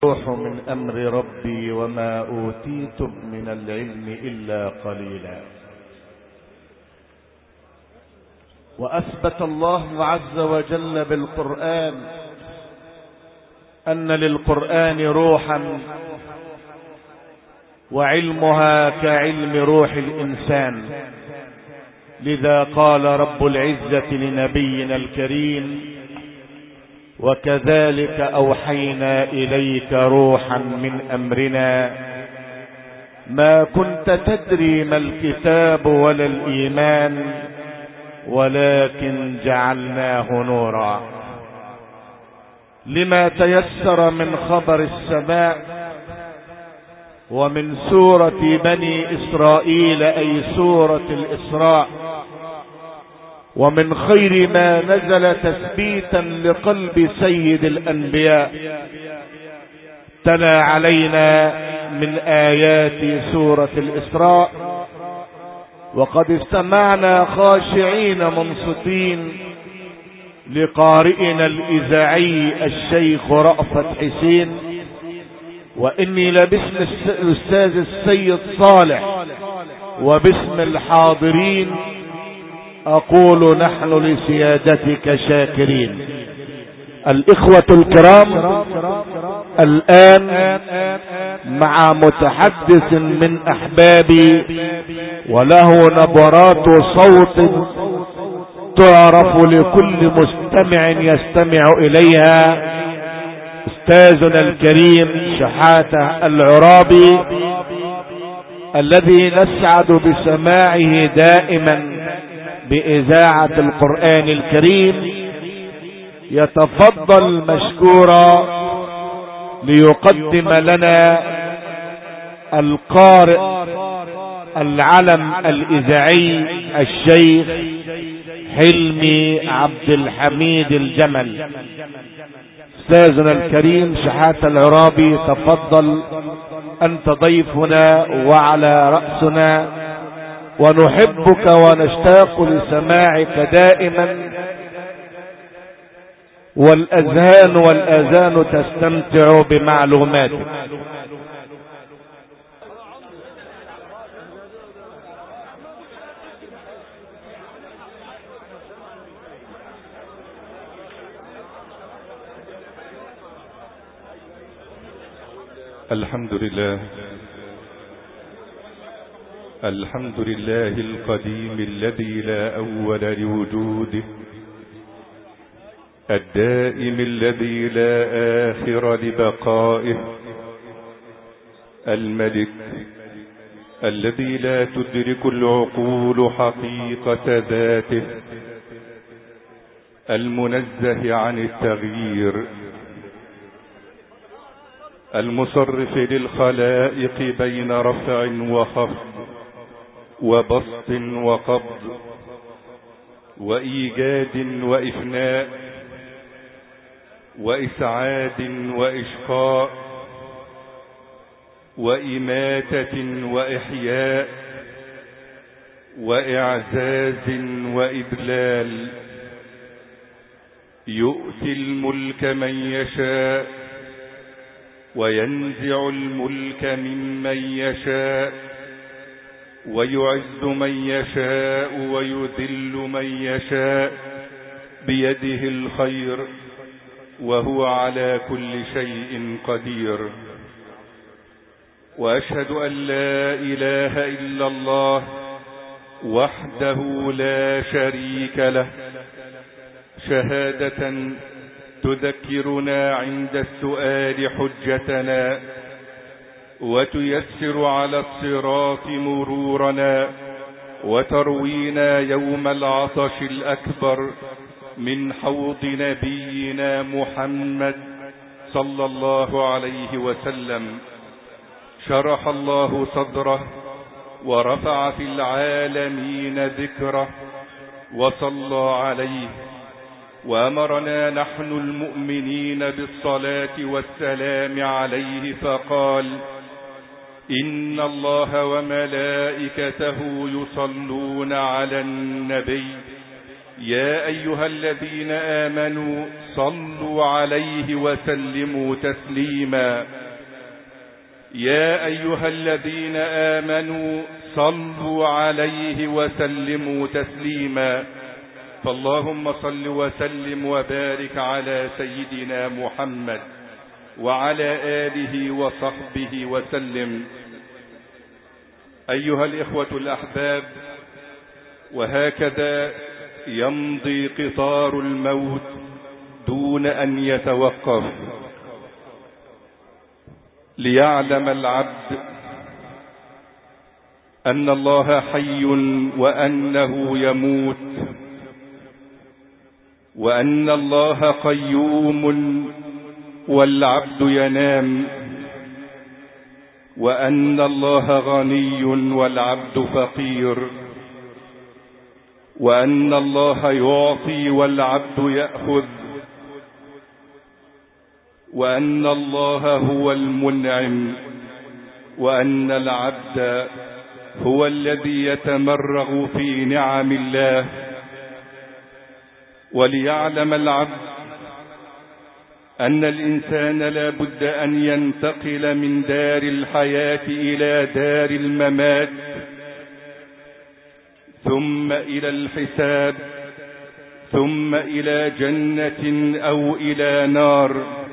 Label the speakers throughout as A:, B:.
A: روح من أمر ربي وما أوتيتم من العلم إلا قليلا. وأثبت الله عز وجل بالقرآن أن للقرآن روحا وعلمها كعلم روح الإنسان. لذا قال رب العزة لنبينا الكريم: وكذلك أوحينا إليك روحا من أمرنا ما كنت تدري ما الكتاب ولا الإيمان ولكن جعلناه نورا. لما تيسر من خبر السماء ومن سورة بني إسرائيل أي سورة الإسراء، ومن خير ما نزل تثبيتا لقلب سيد الأنبياء تلا علينا من آيات سورة الإسراء. وقد استمعنا خاشعين منصتين لقارئنا الإذاعي الشيخ رأفت حسين، وإني لباسم الأستاذ السيد صالح وباسم الحاضرين أقول نحن لسيادتك شاكرين. الإخوة الكرام، الآن مع متحدث من أحبابي وله نبرات صوت تعرف لكل مستمع يستمع إليها، أستاذنا الكريم شحاتة العرابي الذي نسعد بسماعه دائما بإذاعة القرآن الكريم. يتفضل مشكورا ليقدم لنا القارئ العلم الإذاعي الشيخ حلمي عبد الحميد الجمل. أستاذنا الكريم شحاتة العرابي، تفضل، أنت ضيفنا وعلى رأسنا، ونحبك ونشتاق لسماعك دائما، والأذان تستمتع بمعلوماتك.
B: الحمد لله، الحمد لله القديم الذي لا أول لوجوده، الدائم الذي لا آخر لبقائه، الملك الذي لا تدرك العقول حقيقة ذاته، المنزه عن التغيير، المصرف للخلائق بين رفع وخفض وبسط وقبض وإيجاد وإفناء وإسعاد وإشقاء وإماتة وإحياء وإعزاز وإذلال. يؤتي الملك من يشاء وينزع الملك ممن يشاء ويعز من يشاء ويذل من يشاء بيده الخير وهو على كل شيء قدير. وأشهد أن لا إله إلا الله وحده لا شريك له، شهادة تذكرنا عند السؤال حجتنا وتيسر على الصراط مرورنا وتروينا يوم العطش الأكبر من حوض نبينا محمد صلى الله عليه وسلم. شرح الله صدره ورفع في العالمين ذكره وصلى عليه، وأمرنا نحن المؤمنين بالصلاة والسلام عليه فقال: إن الله وملائكته يصلون على النبي يا أيها الذين آمنوا صلوا عليه وسلموا تسليما. يا أيها الذين آمنوا صلوا عليه وسلموا تسليما. فاللهم صل وسلم وبارك على سيدنا محمد وعلى آله وصحبه وسلم. أيها الإخوة الأحباب، وهكذا يمضي قطار الموت دون أن يتوقف، ليعلم العبد أن الله حي وأنه يموت، وأن الله قيوم والعبد ينام، وأن الله غني والعبد فقير، وأن الله يعطي والعبد يأخذ، وأن الله هو المنعم، وأن العبد هو الذي يتمرغ في نعم الله. وليعلم العبد أن الإنسان لا بد أن ينتقل من دار الحياة إلى دار الممات، ثم إلى الحساب، ثم إلى جنة أو إلى نار.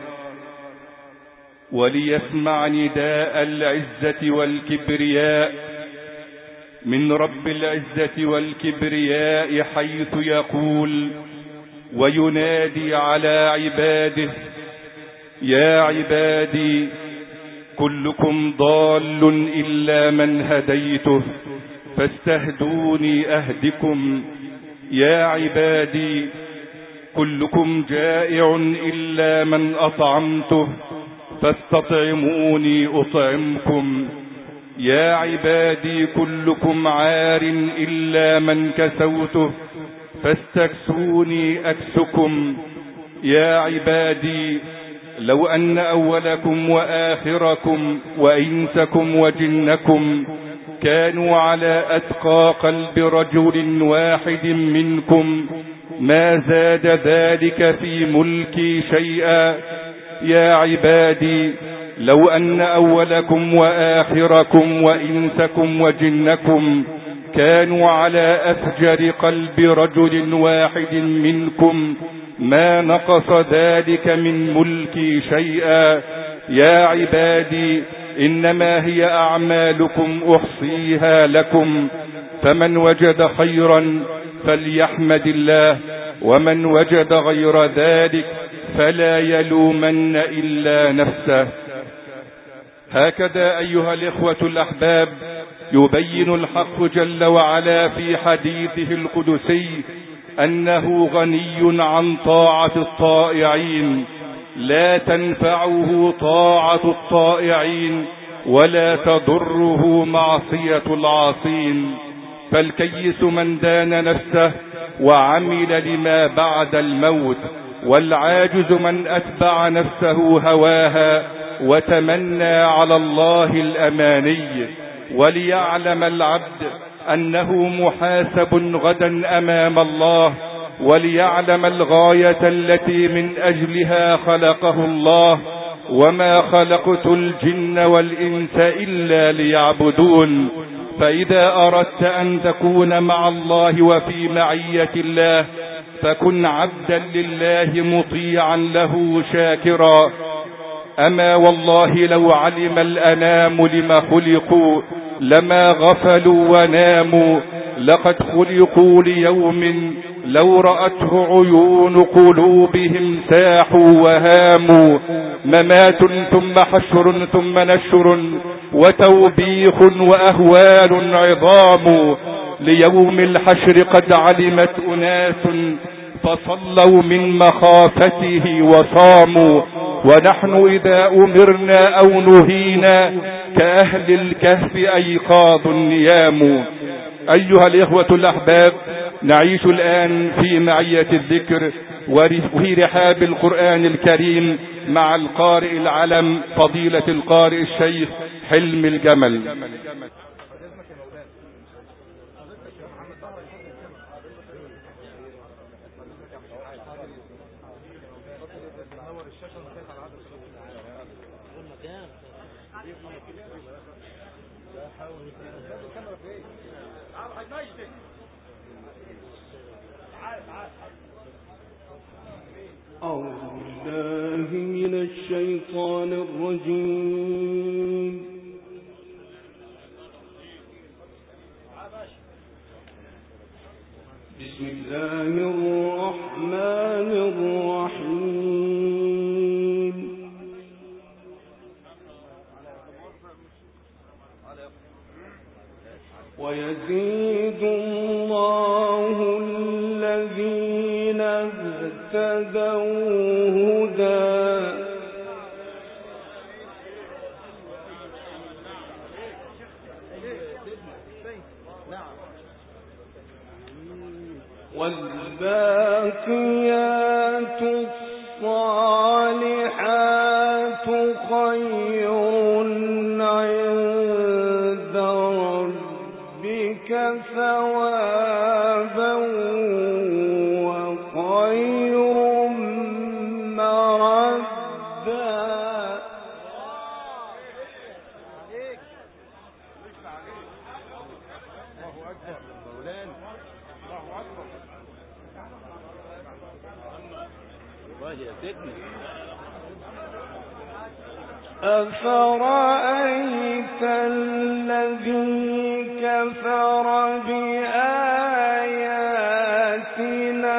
B: وليسمع نداء العزة والكبرياء من رب العزة والكبرياء، حيث يقول وينادي على عباده: يا عبادي كلكم ضال إلا من هديته فاستهدوني أهدكم. يا عبادي كلكم جائع إلا من أطعمته فاستطعموني أطعمكم. يا عبادي كلكم عار إلا من كسوته فاستكسوني أكسكم. يا عبادي لو أن أولكم وآخركم وإنسكم وجنكم كانوا على أتقى قلب رجل واحد منكم ما زاد ذلك في ملكي شيئا. يا عبادي لو أن أولكم وآخركم وإنسكم وجنكم كانوا على أفجر قلب رجل واحد منكم ما نقص ذلك من ملكي شيئا. يا عبادي إنما هي أعمالكم أحصيها لكم، فمن وجد خيرا فليحمد الله، ومن وجد غير ذلك فلا يلومن إلا نفسه. هكذا أيها الإخوة الأحباب يبين الحق جل وعلا في حديثه القدسي أنه غني عن طاعة الطائعين، لا تنفعه طاعة الطائعين ولا تضره معصية العاصين. فالكيس من دان نفسه وعمل لما بعد الموت، والعاجز من أتبع نفسه هواها وتمنى على الله الأماني. وليعلم العبد أنه محاسب غدا أمام الله، وليعلم الغاية التي من أجلها خلقه الله: وما خلقت الجن والإنس إلا ليعبدون. فإذا أردت أن تكون مع الله وفي معية الله فكن عبدا لله مطيعا له شاكرا. أما والله لو علم الأنام لما خلقوا لما غفلوا وناموا، لقد خلقوا ليوم لو رأته عيون قلوبهم ساحوا وهاموا. ممات ثم حشر ثم نشر وتوبيخ وأهوال عظام. ليوم الحشر قد علمت أناس فصلوا من مخافته وصاموا، ونحن إذا أمرنا أو نهينا كأهل الكهف أيقاظ نيام. أيها الإخوة الأحباب، نعيش الآن في معية الذكر وفي رحاب القرآن الكريم مع القارئ العلم فضيلة القارئ الشيخ حلم الجمل.
C: أعوذ بالله من الشيطان الرجيم. بسم الله الرحمن الرحيم. ويزيد الله الذين اهتدوا هدى والباقيات الصالحات خير عند ربك ثوابا وخير مردا. أفرأيت الذي كفر بآياتنا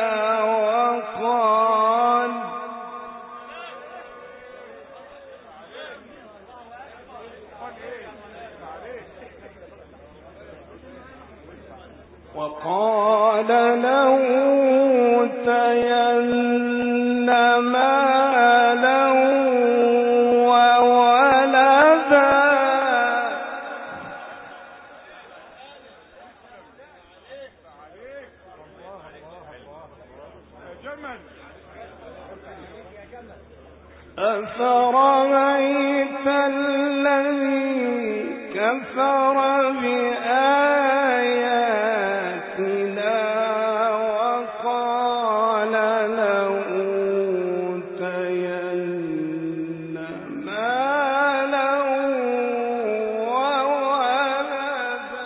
C: وقال لأوتين مالا وولدا أفرأيت الذي كفر بآياتنا وقال لأوتين مالا وولدا.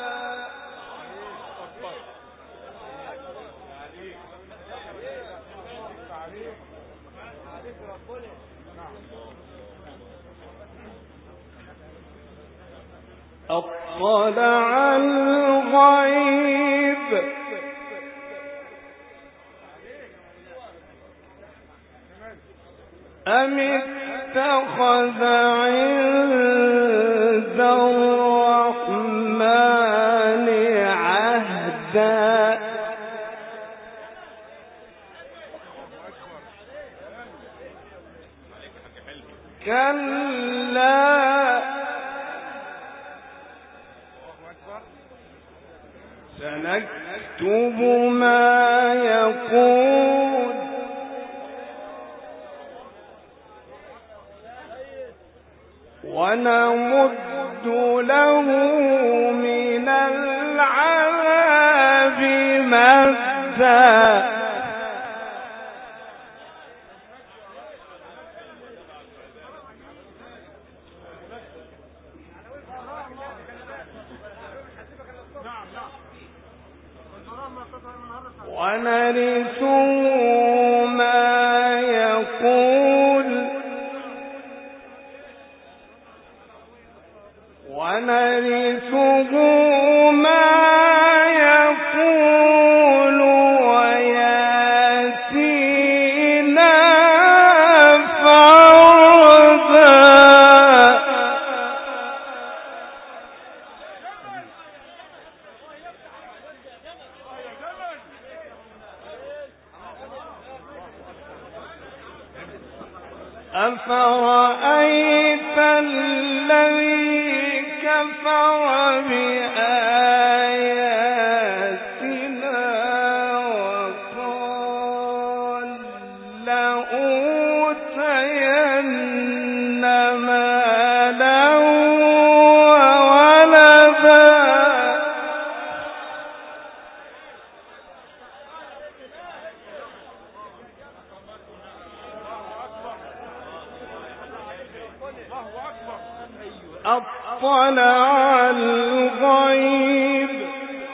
C: أطلع الغيب أم اتخذ عند الرحمن عهدا. كلا سنكتب ما يقول ونمد له من العذاب مدا. ونرثه ما يقول وياتينا فردا. أفرأيت الذي كفر بآياتنا أطلع الغيب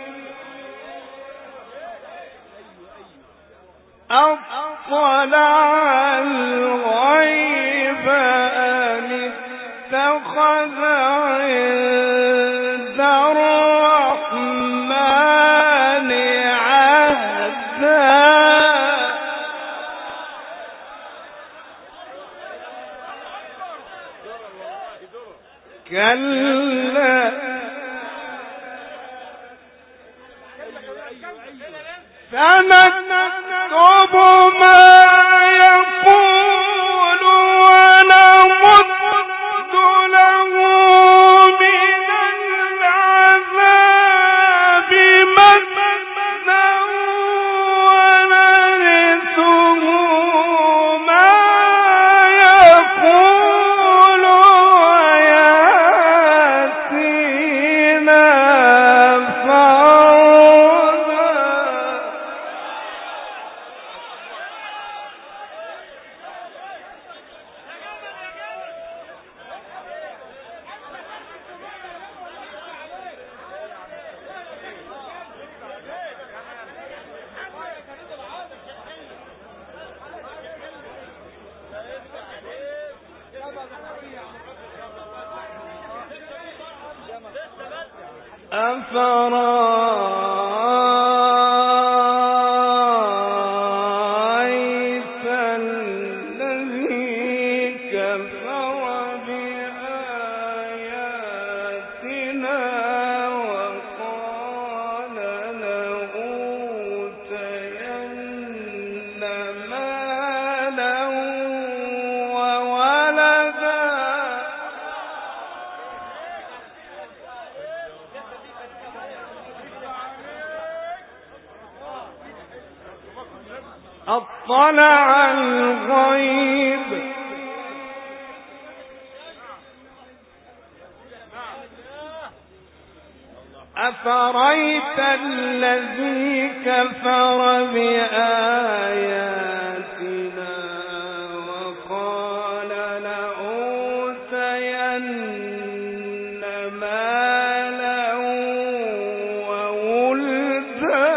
C: أم اتخذ عند الرحمن عهدا كلا سنكتب ما يقول ونمد له من العذاب مدا ونرثه ما يقول ويأتينا فردا أفرأيت الذي كفر بآياتنا وقال لأوتين مالا وولدا أطلع الغيب أفرأيت الذي كفر بآياتنا وقال لأوتين مالا وولدا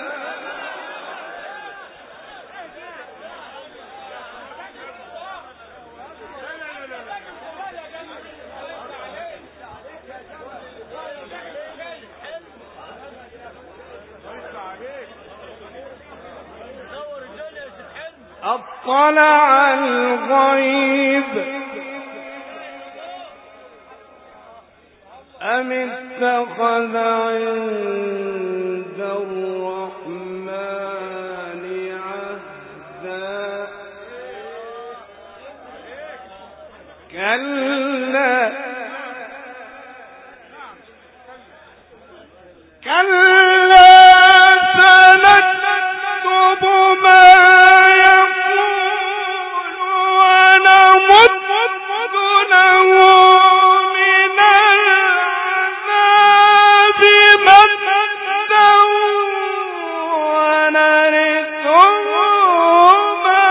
C: أطلع الغيب أم اتخذ عند الرحمن عهدا كلا كلا سنكتب ما يقول ونمد له من العذاب مدا ونرثه ما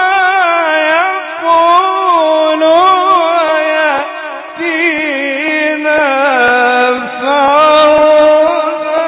C: يقول ويأتينا فردا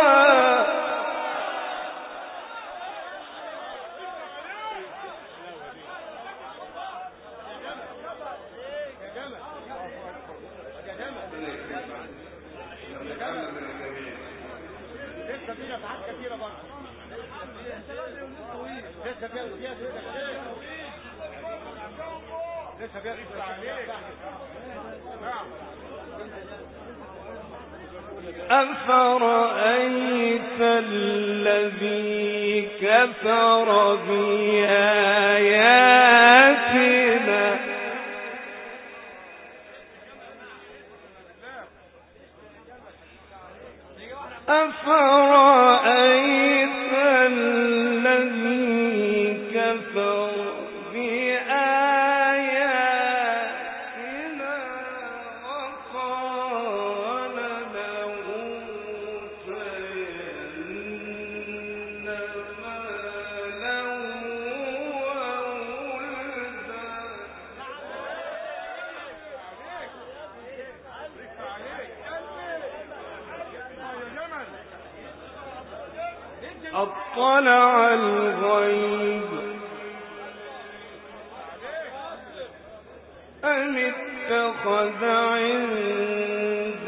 C: أفرأيت الذي كفر بآياتنا أفرأيت الذي كفر بآياتنا وقال لأوتين مالا وولدا أطلع الغيب أم اتخذ عند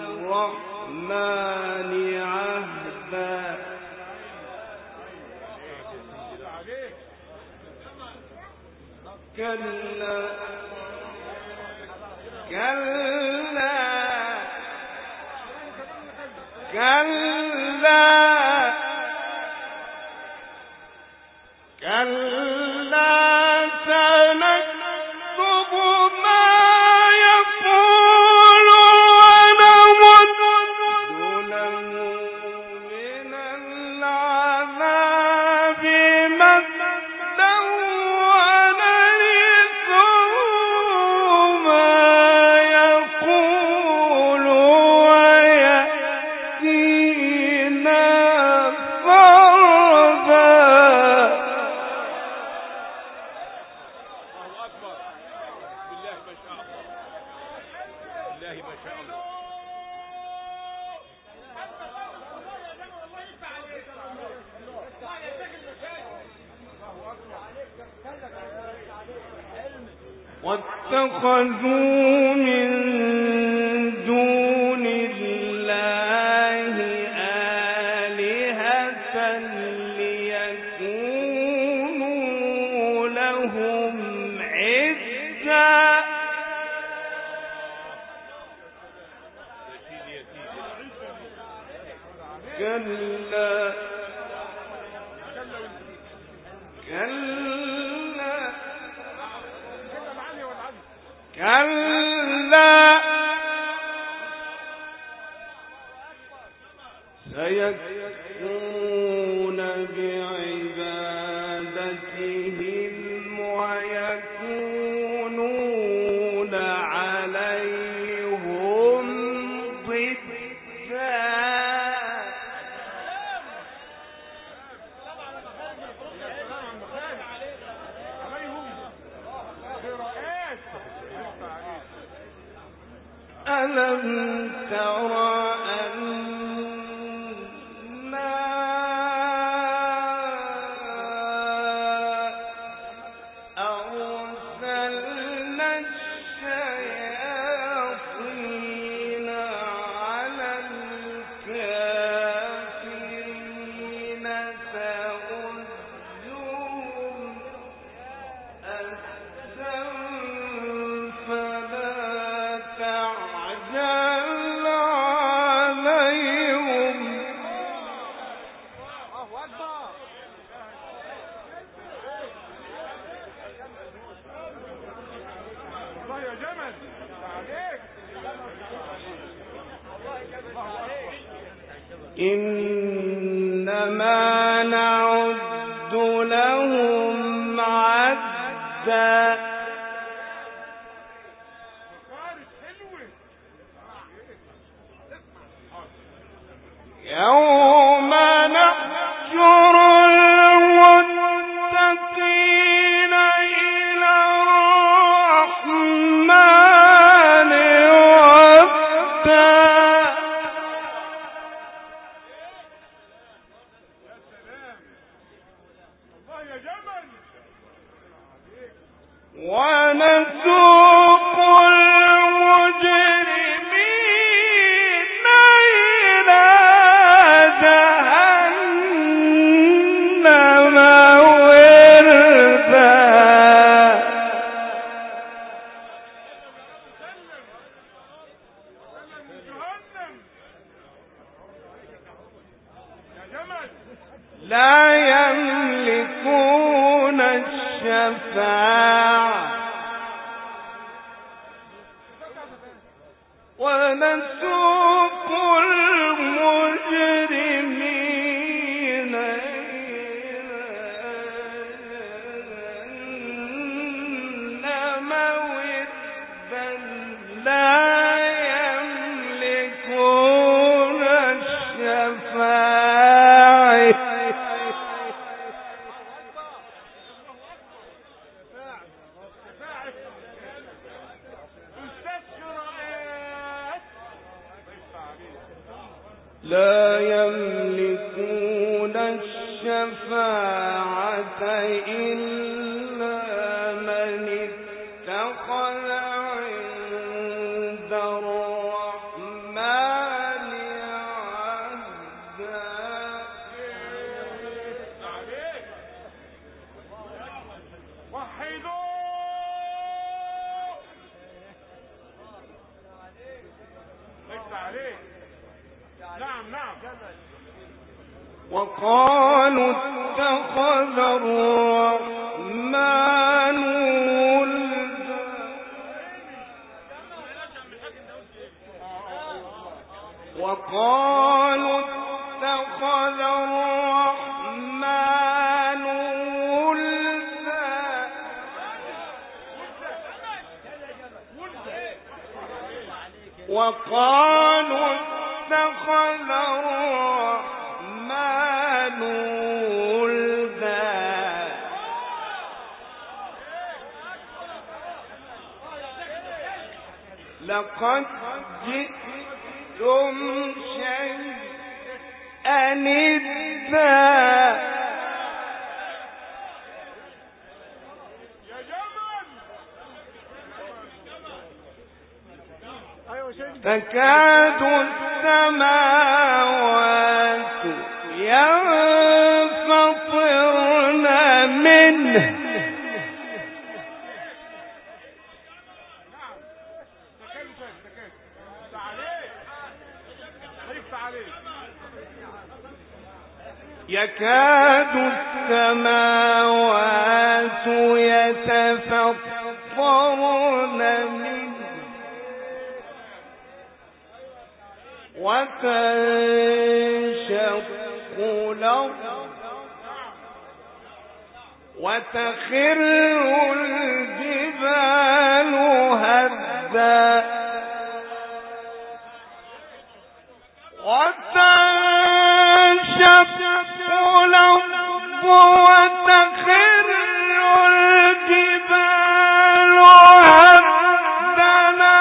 C: الرحمن عهدا كلا كلا كلا كلا سنكتب ما يقول ونمد له من العذاب مدا ونرثه ما يقول ويأتينا فردا. واتخذوا من دون الله آلهة ليكونوا لهم عزا كلا كلا كلا سيكفرون بعبادتهم ويكونون عليهم ضدا. ألم تر أنا أرسلنا الشياطين على الكافرين تؤذهم أزا فلا تعجل عليهم إنما نعد لهم عدا يوم نحشر المتقين إلى الرحمن وفدا. ونسوق المجرمين إلى جهنم وردا. لا يملكون الشفاعة ونسوق المجرمين إلى جهنم وردا. لا يملكون الشفاعة لا يملكون الشفاعة إلا من اتخذ عند الرحمن عهدا.
B: وحدوا ليس عليك. نعم نعم.
C: وقالوا اتخذ الرحمن ولدا. وقالوا اتخذ الرحمن ولدا. وقالوا اتخذ الرحمن ولدا. لقد جئتم شيئا إدا. تكاد السماوات ينفطرن منه. يكاد السماوات يتفطرن منه وتنشق الأرض وتخر الجبال هدا. وتنشق الأرض وتخر الجبال هدا.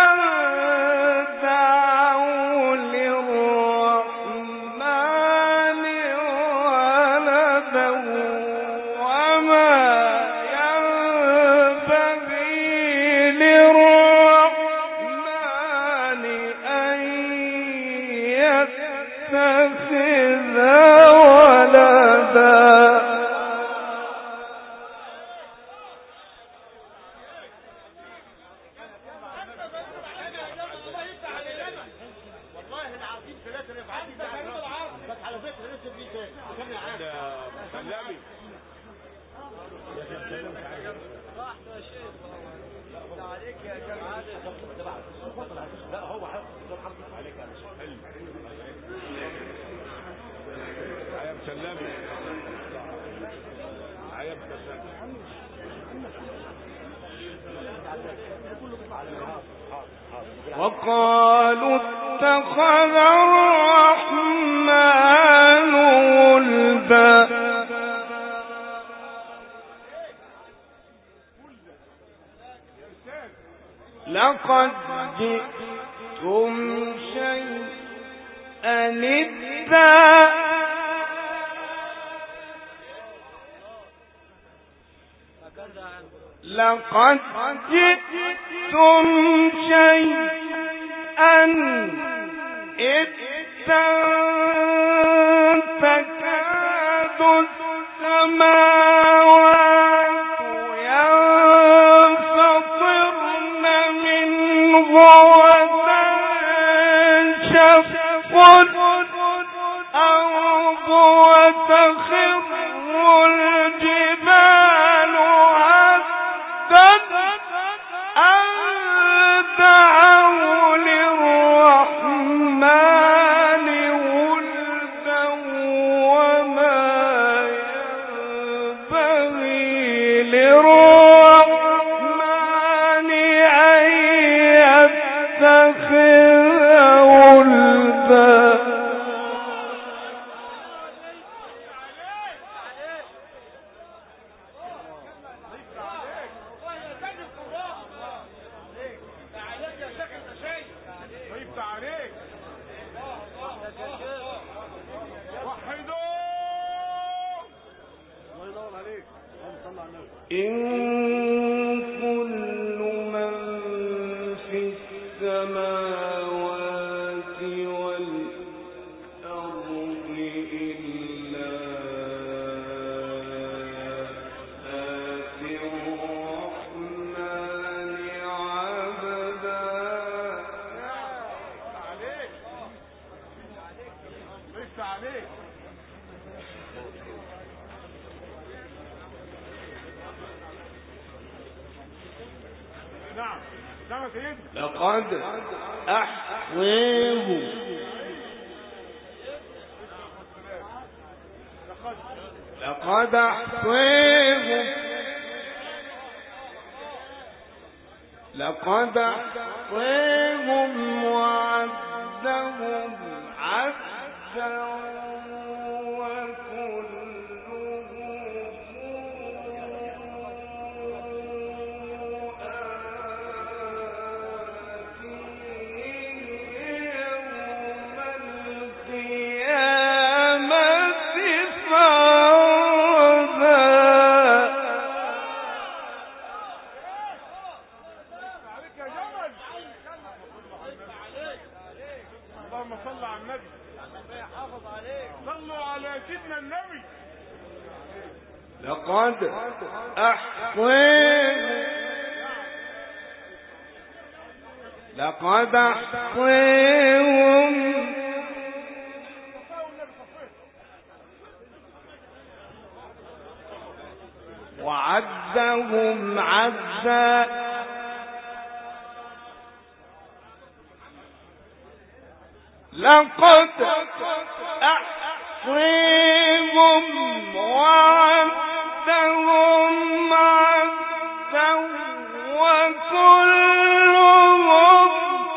C: دعوا للرحمن ولدا وما ينبغي للرحمن أن يتخذ ولدا. وقالوا اتخذ الرحمن ولدا. لقد جئتم شيئا إدا. لقد جئتم شيئا إدا. تكاد السماوات ينفطرن منه وتنشق الأرض وتخر الجبال هدا. أن دعوا للرحمن ولدا وما ينبغي لقد أحصيهم لقد أحصيهم لقد أحصيهم وعدهم عدا لقد أحصيهم لقد أحصيهم وعدهم عدا لقد أحصيهم وعدهم عدا وكلهم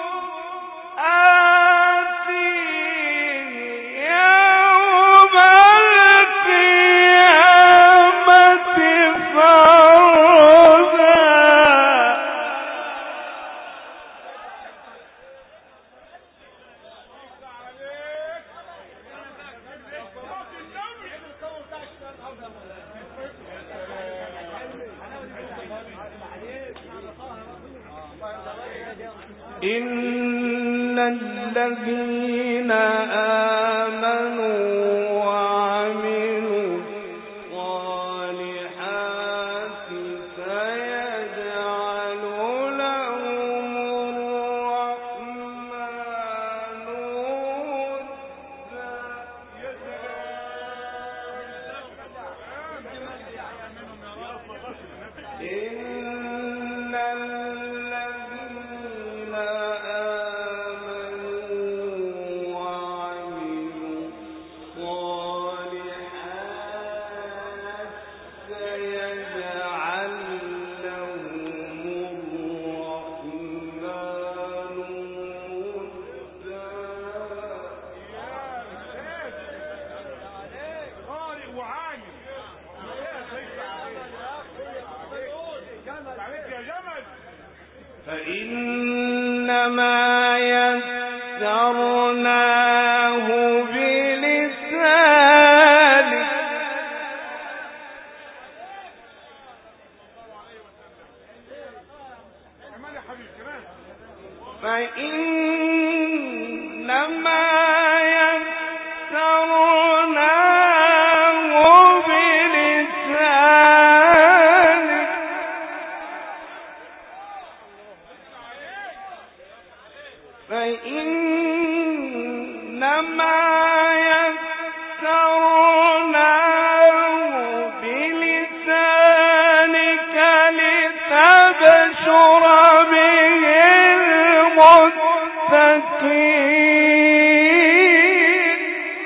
C: آتيه يوم القيامة فردا. إن الذين آمنوا وعملوا الصالحات سيجعل لهم الرحمن ودا. إن الذين آمنوا وعملوا الصالحات سيجعل لهم الرحمن ودا. قارئ وعالم فإنما يسرناه بلسانك فإنما يسرناه بلسانك فإنما يسرناه بلسانك لتبشر به المتقين.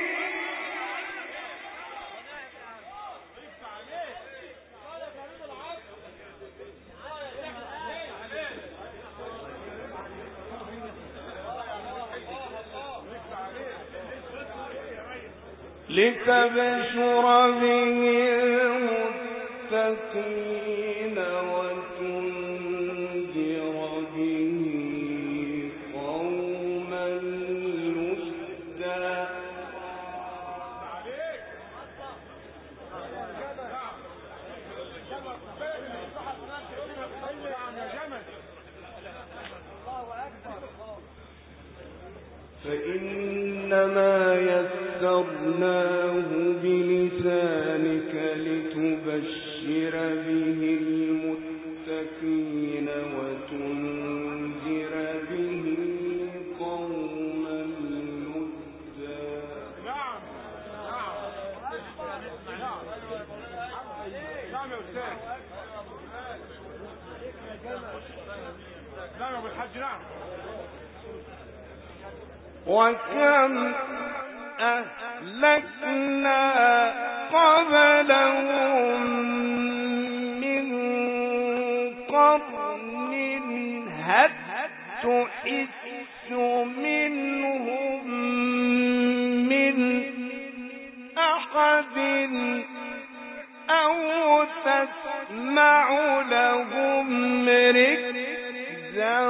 C: لتبشر به المتقين وتنذر به قوما لدا. فإنما يسرناه بلسانك لتبشر به المتقين وتنذر به قوما لدا.
B: نعم يا أستاذ. نعم يا أبو الحاج. نعم.
C: وكم أهلكنا قبلهم من قرن هل تحس منهم من أحد أو تسمع لهم ركزا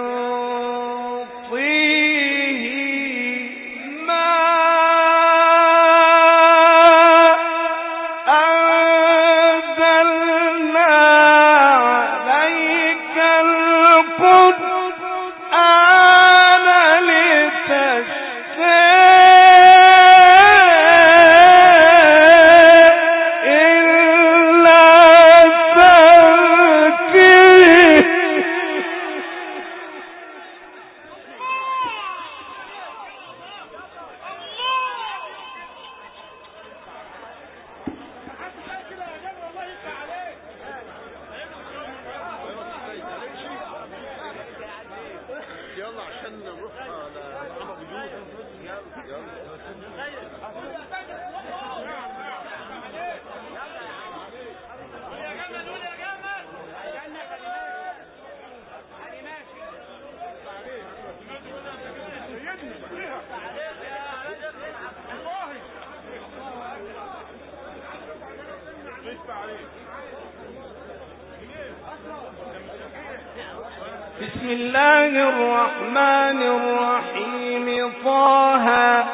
C: بسم الله الرحمن الرحيم. طه.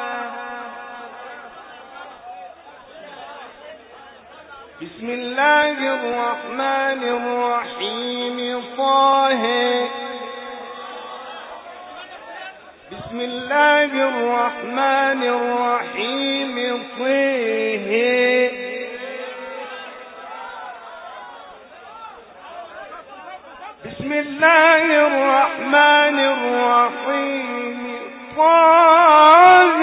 C: بسم الله الرحمن الرحيم. طه. بسم الله الرحمن الرحيم. طه. بسم الله الرحمن الرحيم. طه.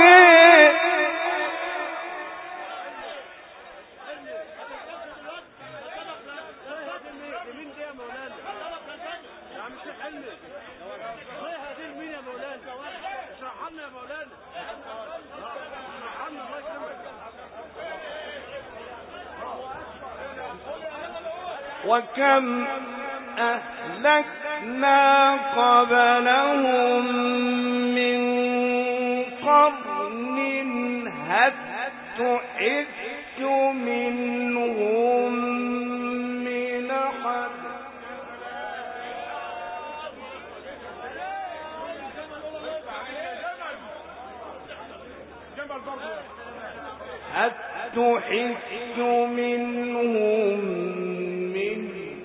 C: وكم أهلكنا قبلهم من قرن هل تحس منهم من أحد هل تحس منهم من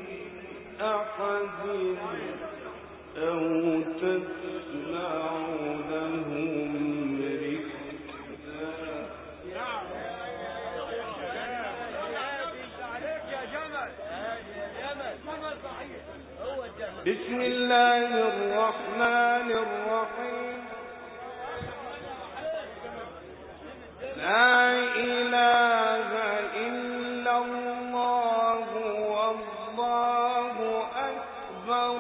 C: أحد أو تسمع لهم ركزا. بسم الله الرحمن الرحيم. لا إله إلا الله والله أكبر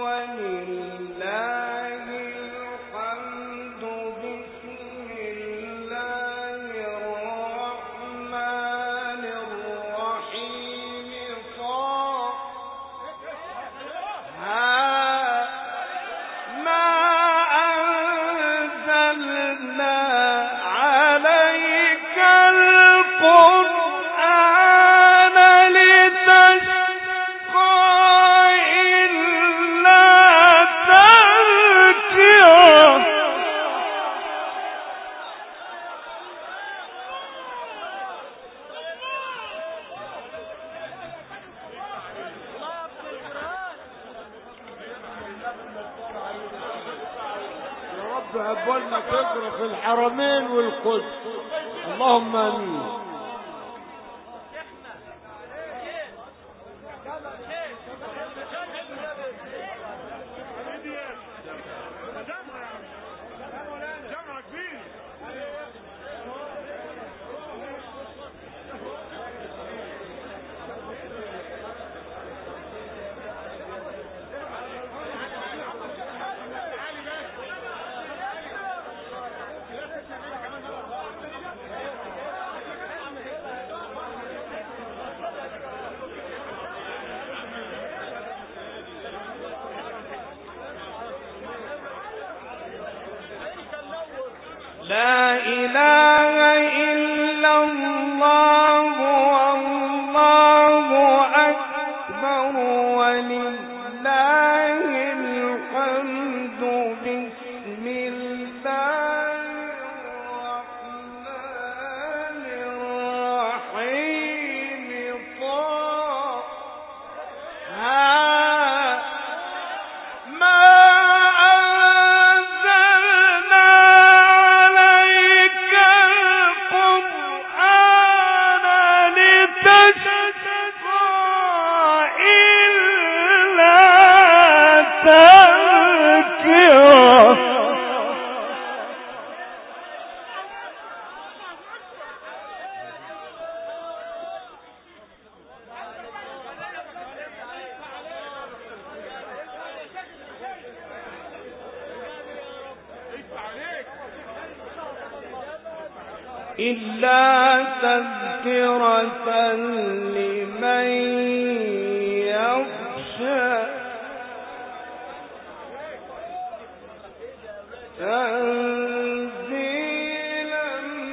C: ولله الحمد. بسم الله الرحمن الرحيم. ما أنزلنا عليك القرآن لتشقى إلا تذكرة. يا رب
D: رب هب لنا فكر في الحرمين والقدس، اللهم امين.
C: لا إله إلا الله والله أكبر ولله الحمد. بسم الله الرحمن الرحيم. إلا تذكرة لمن يخشى. تنزيلا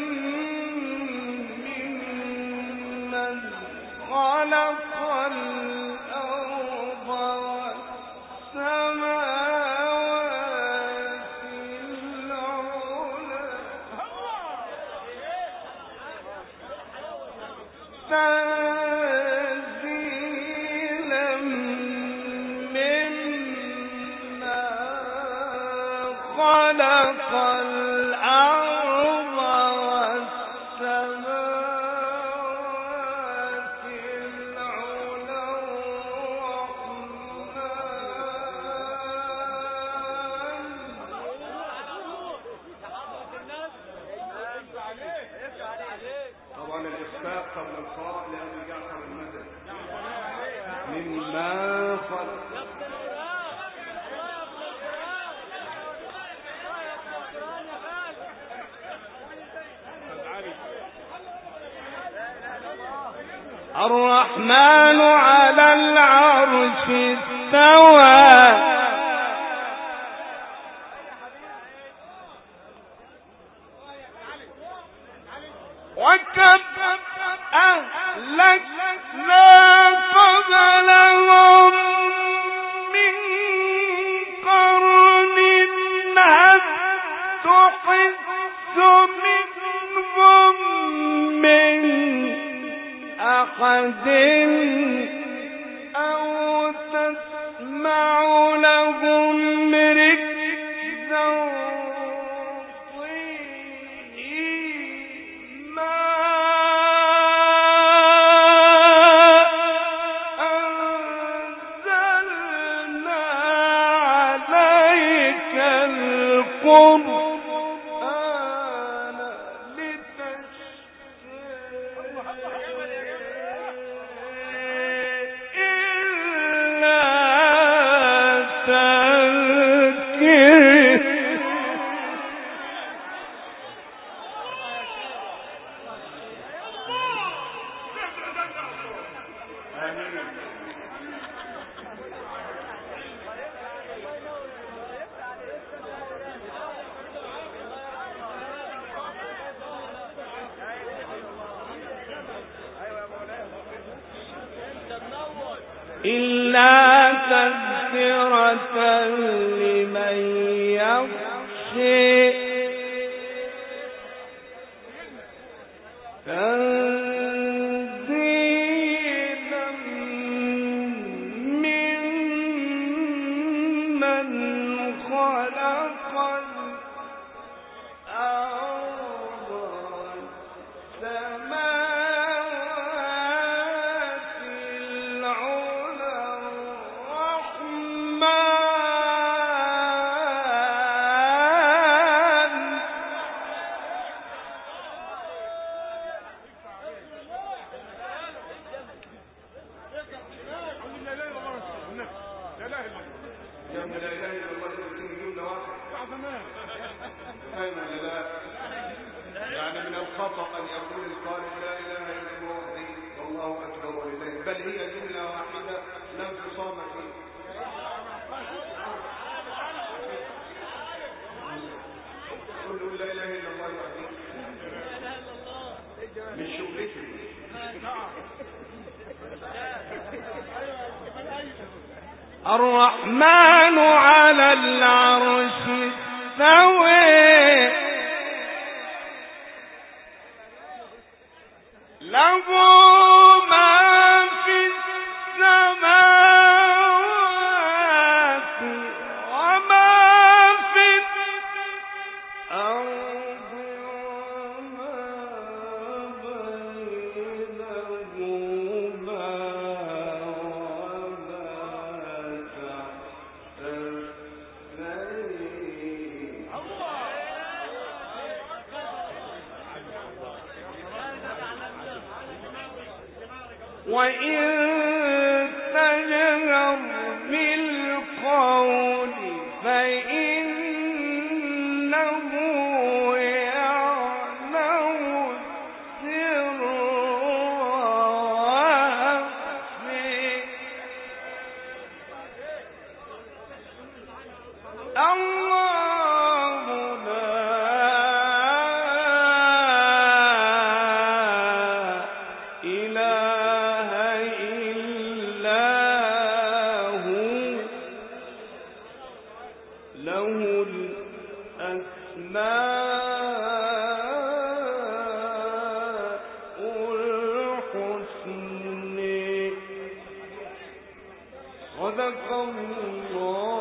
C: ممن خلق الأرض والسماوات العلى. تنزيلا مما خلق الأرض والسماوات العلى
B: طبعا الإخفاء قبل القاء لأبي جعفر المدني
C: مما خلق. الرحمن على العرش استوى. وكم أهلكنا قبلهم من قرن هل تحس منهم من أحد أو تسمع لهم ركزا طيما. أنزلنا عليك القرآن إلا تذكرة لمن يخشى. تنزيلا ممن خلق الأرض
B: خطأ أن يقول القائل لا إله إلا الله وحده والله أكبر ولله، بل هي جملة واحدة لا انفصام فيها. قل لا إله إلا الله وحده من شغلتي.
C: الرحمن على العرش استوى له ما في السماوات وما في الأرض وما بينهما وما تحت الثرى. وإن تجهر بالقول فإنه يعلم السر وأخفي. الله لا إله إلا هو له الأسماء الحسنى. صدق الله